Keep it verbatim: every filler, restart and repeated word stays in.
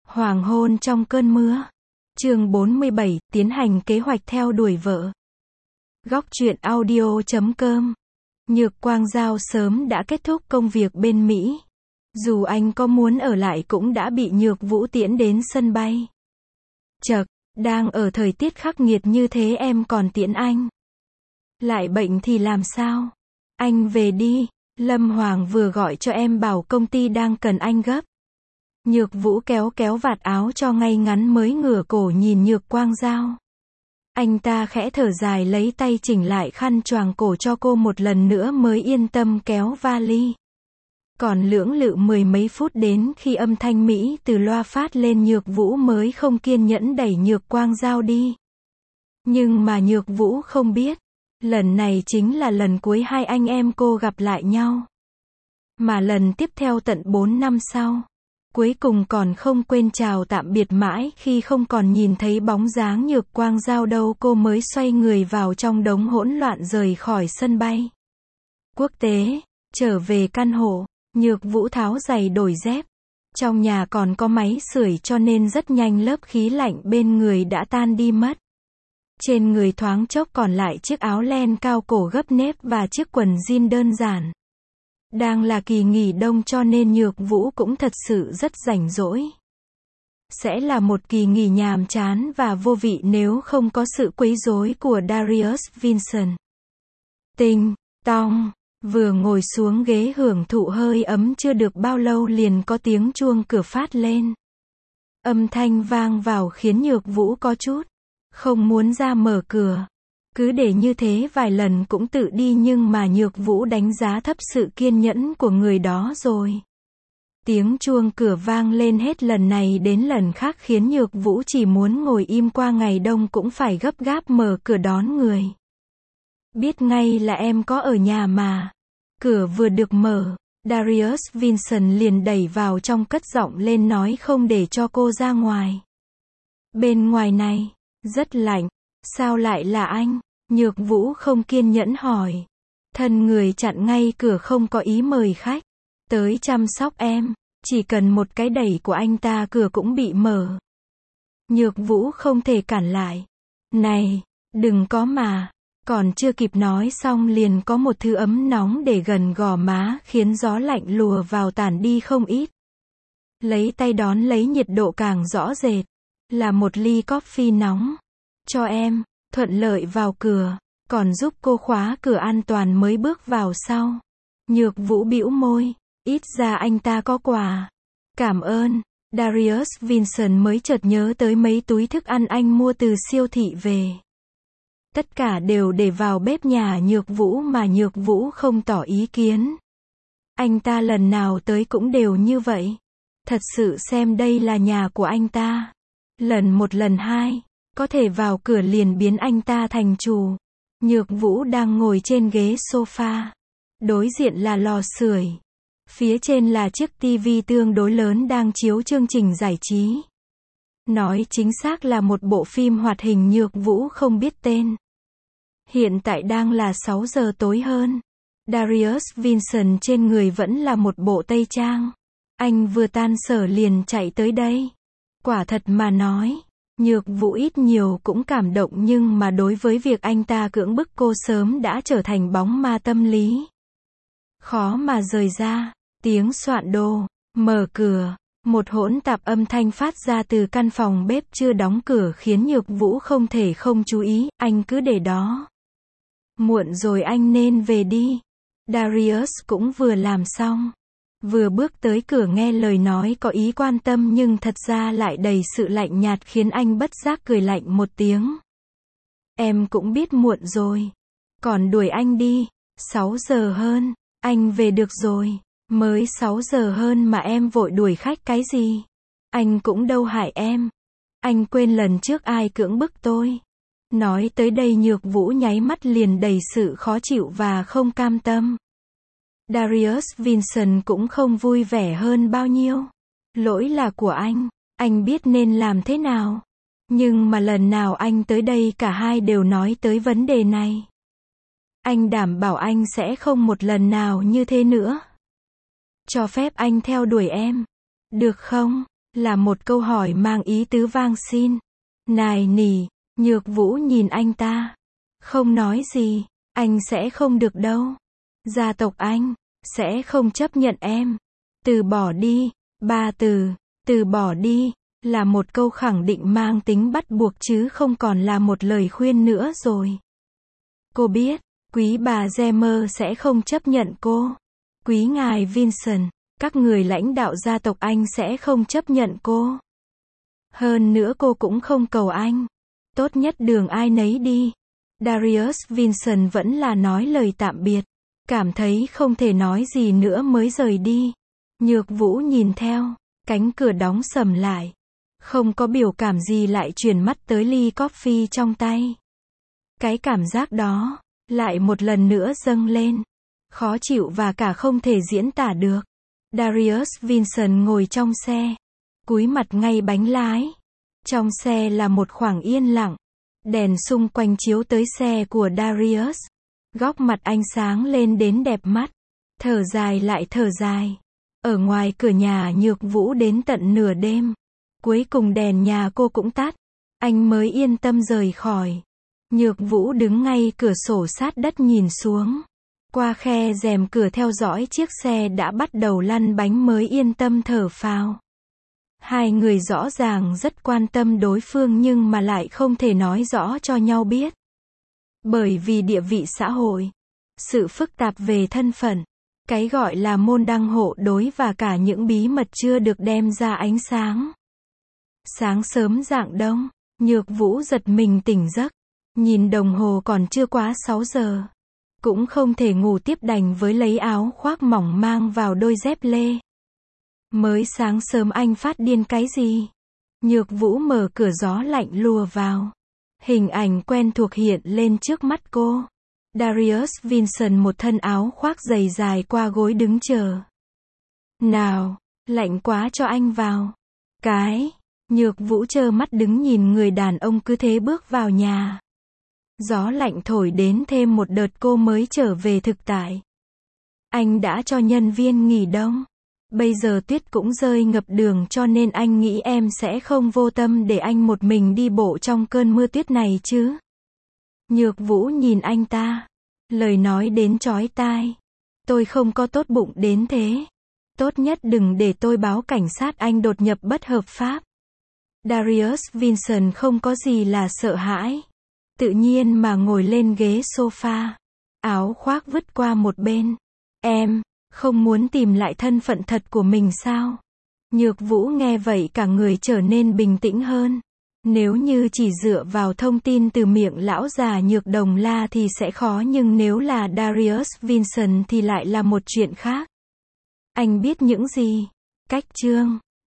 Hoàng hôn trong cơn mưa. Chương bốn mươi bảy, tiến hành kế hoạch theo đuổi vợ. Góc truyện audio chấm com. Nhược Quang Giao sớm đã kết thúc công việc bên Mỹ. Dù anh có muốn ở lại cũng đã bị Nhược Vũ tiễn đến sân bay. Chậc, đang ở thời tiết khắc nghiệt như thế em còn tiễn anh. Lại bệnh thì làm sao? Anh về đi, Lâm Hoàng vừa gọi cho em bảo công ty đang cần anh gấp. Nhược Vũ kéo kéo vạt áo cho ngay ngắn mới ngửa cổ nhìn Nhược Quang Giao. Anh ta khẽ thở dài lấy tay chỉnh lại khăn choàng cổ cho cô một lần nữa mới yên tâm kéo vali. Còn lưỡng lự mười mấy phút đến khi âm thanh Mỹ từ loa phát lên Nhược Vũ mới không kiên nhẫn đẩy Nhược Quang Giao đi. Nhưng mà Nhược Vũ không biết, lần này chính là lần cuối hai anh em cô gặp lại nhau. Mà lần tiếp theo tận bốn năm sau. Cuối cùng còn không quên chào tạm biệt mãi khi không còn nhìn thấy bóng dáng Nhược Quang Giao đâu cô mới xoay người vào trong đống hỗn loạn rời khỏi sân bay quốc tế, trở về căn hộ. Nhược Vũ tháo giày đổi dép. Trong nhà còn có máy sưởi cho nên rất nhanh lớp khí lạnh bên người đã tan đi mất. Trên người thoáng chốc còn lại chiếc áo len cao cổ gấp nếp và chiếc quần jean đơn giản. Đang là kỳ nghỉ đông cho nên Nhược Vũ cũng thật sự rất rảnh rỗi. Sẽ là một kỳ nghỉ nhàm chán và vô vị nếu không có sự quấy rối của Darius Vincent. Tinh, tong, vừa ngồi xuống ghế hưởng thụ hơi ấm chưa được bao lâu liền có tiếng chuông cửa phát lên. Âm thanh vang vào khiến Nhược Vũ có chút không muốn ra mở cửa. Cứ để như thế vài lần cũng tự đi nhưng mà Nhược Vũ đánh giá thấp sự kiên nhẫn của người đó rồi. Tiếng chuông cửa vang lên hết lần này đến lần khác khiến Nhược Vũ chỉ muốn ngồi im qua ngày đông cũng phải gấp gáp mở cửa đón người. Biết ngay là em có ở nhà mà. Cửa vừa được mở, Darius Vincent liền đẩy vào trong cất giọng lên nói không để cho cô ra ngoài. Bên ngoài này, rất lạnh. Sao lại là anh? Nhược Vũ không kiên nhẫn hỏi. Thân người chặn ngay cửa không có ý mời khách tới chăm sóc em, chỉ cần một cái đẩy của anh ta cửa cũng bị mở. Nhược Vũ không thể cản lại. Này, đừng có mà. Còn chưa kịp nói xong liền có một thứ ấm nóng để gần gò má khiến gió lạnh lùa vào tản đi không ít. Lấy tay đón lấy nhiệt độ càng rõ rệt. Là một ly coffee nóng. Cho em, thuận lợi vào cửa, còn giúp cô khóa cửa an toàn mới bước vào sau. Nhược Vũ bĩu môi, ít ra anh ta có quà. Cảm ơn. Darius Vincent mới chợt nhớ tới mấy túi thức ăn anh mua từ siêu thị về. Tất cả đều để vào bếp nhà Nhược Vũ mà Nhược Vũ không tỏ ý kiến. Anh ta lần nào tới cũng đều như vậy. Thật sự xem đây là nhà của anh ta. Lần một lần hai. Có thể vào cửa liền biến anh ta thành chủ. Nhược Vũ đang ngồi trên ghế sofa. Đối diện là lò sưởi. Phía trên là chiếc tivi tương đối lớn đang chiếu chương trình giải trí. Nói chính xác là một bộ phim hoạt hình Nhược Vũ không biết tên. Hiện tại đang là sáu giờ tối hơn. Darius Vincent trên người vẫn là một bộ tây trang. Anh vừa tan sở liền chạy tới đây. Quả thật mà nói. Nhược Vũ ít nhiều cũng cảm động nhưng mà đối với việc anh ta cưỡng bức cô sớm đã trở thành bóng ma tâm lý. Khó mà rời ra. Tiếng soạn đồ, mở cửa, một hỗn tạp âm thanh phát ra từ căn phòng bếp chưa đóng cửa khiến Nhược Vũ không thể không chú ý, anh cứ để đó. Muộn rồi anh nên về đi. Darius cũng vừa làm xong. Vừa bước tới cửa nghe lời nói có ý quan tâm nhưng thật ra lại đầy sự lạnh nhạt khiến anh bất giác cười lạnh một tiếng. Em cũng biết muộn rồi. Còn đuổi anh đi. sáu giờ hơn. Anh về được rồi. Mới sáu giờ hơn mà em vội đuổi khách cái gì? Anh cũng đâu hại em. Anh quên lần trước ai cưỡng bức tôi. Nói tới đây Nhược Vũ nháy mắt liền đầy sự khó chịu và không cam tâm. Darius Vincent cũng không vui vẻ hơn bao nhiêu. Lỗi là của anh, anh biết nên làm thế nào. Nhưng mà lần nào anh tới đây cả hai đều nói tới vấn đề này. Anh đảm bảo anh sẽ không một lần nào như thế nữa. Cho phép anh theo đuổi em. Được không? Là một câu hỏi mang ý tứ van xin, nài nỉ. Nhược Vũ nhìn anh ta. Không nói gì. Anh sẽ không được đâu. Gia tộc anh sẽ không chấp nhận em. Từ bỏ đi. Ba từ. Từ bỏ đi. Là một câu khẳng định mang tính bắt buộc chứ không còn là một lời khuyên nữa rồi. Cô biết, quý bà Gemmer sẽ không chấp nhận cô. Quý ngài Vincent, các người lãnh đạo gia tộc anh sẽ không chấp nhận cô. Hơn nữa cô cũng không cầu anh. Tốt nhất đường ai nấy đi. Darius Vincent vẫn là nói lời tạm biệt. Cảm thấy không thể nói gì nữa mới rời đi. Nhược Vũ nhìn theo, cánh cửa đóng sầm lại. Không có biểu cảm gì lại chuyển mắt tới ly coffee trong tay. Cái cảm giác đó, lại một lần nữa dâng lên. Khó chịu và cả không thể diễn tả được. Darius Vincent ngồi trong xe. Cúi mặt ngay bánh lái. Trong xe là một khoảng yên lặng. Đèn xung quanh chiếu tới xe của Darius. Góc mặt anh sáng lên đến đẹp mắt. Thở dài lại thở dài. Ở ngoài cửa nhà Nhược Vũ đến tận nửa đêm. Cuối cùng đèn nhà cô cũng tắt. Anh mới yên tâm rời khỏi. Nhược Vũ đứng ngay cửa sổ sát đất nhìn xuống. Qua khe rèm cửa theo dõi chiếc xe đã bắt đầu lăn bánh mới yên tâm thở phào. Hai người rõ ràng rất quan tâm đối phương nhưng mà lại không thể nói rõ cho nhau biết. Bởi vì địa vị xã hội, sự phức tạp về thân phận, cái gọi là môn đăng hộ đối và cả những bí mật chưa được đem ra ánh sáng. Sáng sớm rạng đông, Nhược Vũ giật mình tỉnh giấc. Nhìn đồng hồ còn chưa quá sáu giờ. Cũng không thể ngủ tiếp đành với lấy áo khoác mỏng mang vào đôi dép lê. Mới sáng sớm anh phát điên cái gì? Nhược Vũ mở cửa gió lạnh lùa vào. Hình ảnh quen thuộc hiện lên trước mắt cô. Darius Vincent một thân áo khoác dày dài qua gối đứng chờ. Nào, lạnh quá cho anh vào. Cái, Nhược Vũ trơ mắt đứng nhìn người đàn ông cứ thế bước vào nhà. Gió lạnh thổi đến thêm một đợt cô mới trở về thực tại. Anh đã cho nhân viên nghỉ đông. Bây giờ tuyết cũng rơi ngập đường cho nên anh nghĩ em sẽ không vô tâm để anh một mình đi bộ trong cơn mưa tuyết này chứ. Nhược Vũ nhìn anh ta. Lời nói đến chói tai. Tôi không có tốt bụng đến thế. Tốt nhất đừng để tôi báo cảnh sát anh đột nhập bất hợp pháp. Darius Vincent không có gì là sợ hãi. Tự nhiên mà ngồi lên ghế sofa. Áo khoác vứt qua một bên. Em, không muốn tìm lại thân phận thật của mình sao? Nhược Vũ nghe vậy cả người trở nên bình tĩnh hơn. Nếu như chỉ dựa vào thông tin từ miệng lão già Nhược Đồng La thì sẽ khó nhưng nếu là Darius Vincent thì lại là một chuyện khác. Anh biết những gì? Cách chương